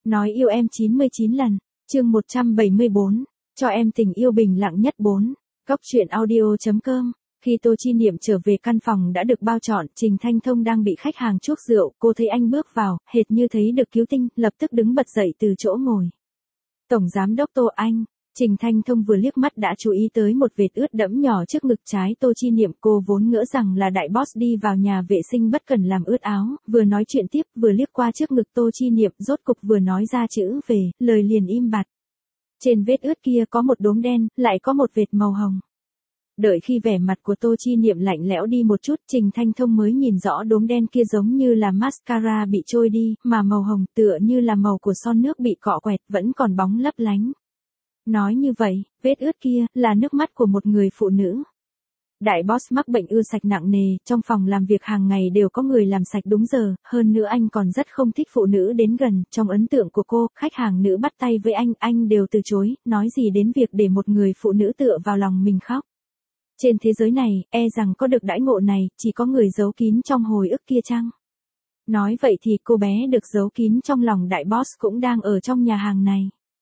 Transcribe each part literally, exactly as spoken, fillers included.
Nói yêu em chín mươi chín lần, chương một trăm bảy mươi bốn, cho em tình yêu bình lặng nhất bốn. Góc truyện audio.com. Khi Tô Chi Niệm trở về căn phòng đã được bao trọn, Trình Thanh Thông đang bị khách hàng chuốc rượu, cô thấy anh bước vào, hệt như thấy được cứu tinh, lập tức đứng bật dậy từ chỗ ngồi. Tổng giám đốc Tô anh. Trình Thanh Thông vừa liếc mắt đã chú ý tới một vệt ướt đẫm nhỏ trước ngực trái Tô Chi Niệm, cô vốn ngỡ rằng là đại boss đi vào nhà vệ sinh bất cần làm ướt áo, vừa nói chuyện tiếp vừa liếc qua trước ngực Tô Chi Niệm, rốt cục vừa nói ra chữ về, lời liền im bặt. Trên vết ướt kia có một đốm đen, lại có một vệt màu hồng. Đợi khi vẻ mặt của Tô Chi Niệm lạnh lẽo đi một chút, Trình Thanh Thông mới nhìn rõ đốm đen kia giống như là mascara bị trôi đi, mà màu hồng tựa như là màu của son nước bị cọ quẹt vẫn còn bóng lấp lánh. Nói như vậy, vết ướt kia là nước mắt của một người phụ nữ. Đại boss mắc bệnh ưa sạch nặng nề, trong phòng làm việc hàng ngày đều có người làm sạch đúng giờ, hơn nữa anh còn rất không thích phụ nữ đến gần, trong ấn tượng của cô, khách hàng nữ bắt tay với anh, anh đều từ chối, nói gì đến việc để một người phụ nữ tựa vào lòng mình khóc. Trên thế giới này, e rằng có được đãi ngộ này, chỉ có người giấu kín trong hồi ức kia chăng? Nói vậy thì cô bé được giấu kín trong lòng đại boss cũng đang ở trong nhà hàng này.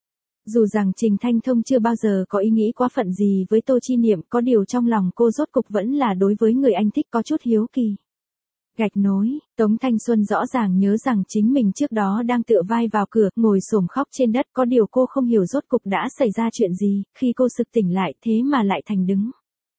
Dù rằng Trình Thanh Thông chưa bao giờ có ý nghĩ quá phận gì với Tô Chi Niệm, có điều trong lòng cô rốt cục vẫn là đối với người anh thích có chút hiếu kỳ. Gạch nối, Tống Thanh Xuân rõ ràng nhớ rằng chính mình trước đó đang tựa vai vào cửa, ngồi xổm khóc trên đất, có điều cô không hiểu rốt cục đã xảy ra chuyện gì, khi cô sực tỉnh lại thế mà lại thành đứng.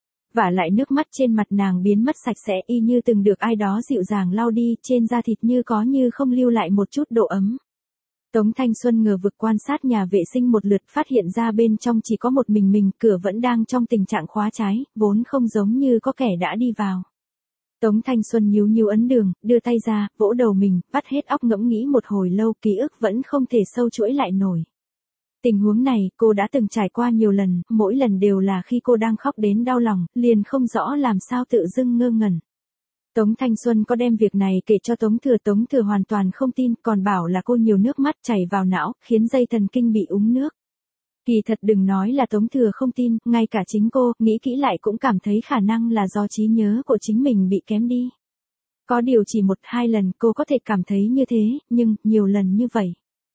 Vả lại nước mắt trên mặt nàng biến mất sạch sẽ y như từng được ai đó dịu dàng lau đi, trên da thịt như có như không lưu lại một chút độ ấm. Tống Thanh Xuân ngờ vực quan sát nhà vệ sinh một lượt, phát hiện ra bên trong chỉ có một mình mình, cửa vẫn đang trong tình trạng khóa trái, vốn không giống như có kẻ đã đi vào. Tống Thanh Xuân nhíu nhíu ấn đường, đưa tay ra, vỗ đầu mình, vắt hết óc ngẫm nghĩ một hồi lâu, ký ức vẫn không thể sâu chuỗi lại nổi. Tình huống này, cô đã từng trải qua nhiều lần, mỗi lần đều là khi cô đang khóc đến đau lòng, liền không rõ làm sao tự dưng ngơ ngẩn. Tống Thanh Xuân có đem việc này kể cho Tống Thừa, Tống Thừa hoàn toàn không tin, còn bảo là cô nhiều nước mắt chảy vào não, khiến dây thần kinh bị úng nước. Kỳ thật đừng nói là Tống Thừa không tin, ngay cả chính cô, nghĩ kỹ lại cũng cảm thấy khả năng là do trí nhớ của chính mình bị kém đi. Có điều chỉ một hai lần cô có thể cảm thấy như thế, nhưng, nhiều lần như vậy.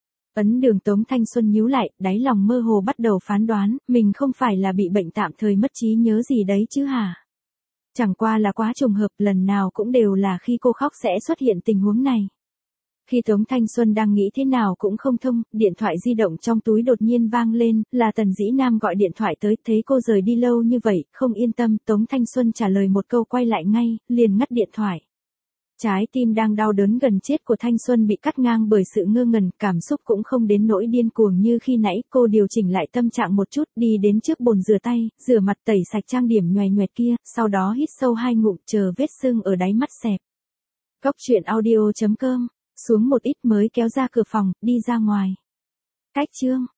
Ấn đường Tống Thanh Xuân nhíu lại, đáy lòng mơ hồ bắt đầu phán đoán, mình không phải là bị bệnh tạm thời mất trí nhớ gì đấy chứ hả? Chẳng qua là quá trùng hợp, lần nào cũng đều là khi cô khóc sẽ xuất hiện tình huống này. Khi Tống Thanh Xuân đang nghĩ thế nào cũng không thông, điện thoại di động trong túi đột nhiên vang lên, là Tần Dĩ Nam gọi điện thoại tới, thấy cô rời đi lâu như vậy, không yên tâm, Tống Thanh Xuân trả lời một câu quay lại ngay, liền ngắt điện thoại. Trái tim đang đau đớn gần chết của Thanh Xuân bị cắt ngang bởi sự ngơ ngẩn, cảm xúc cũng không đến nỗi điên cuồng như khi nãy, cô điều chỉnh lại tâm trạng một chút, đi đến trước bồn rửa tay, rửa mặt tẩy sạch trang điểm nhoài nhoẹt kia, sau đó hít sâu hai ngụm, chờ vết sưng ở đáy mắt xẹp. Góc truyện audio.com, xuống một ít mới kéo ra cửa phòng, đi ra ngoài. Cách chương.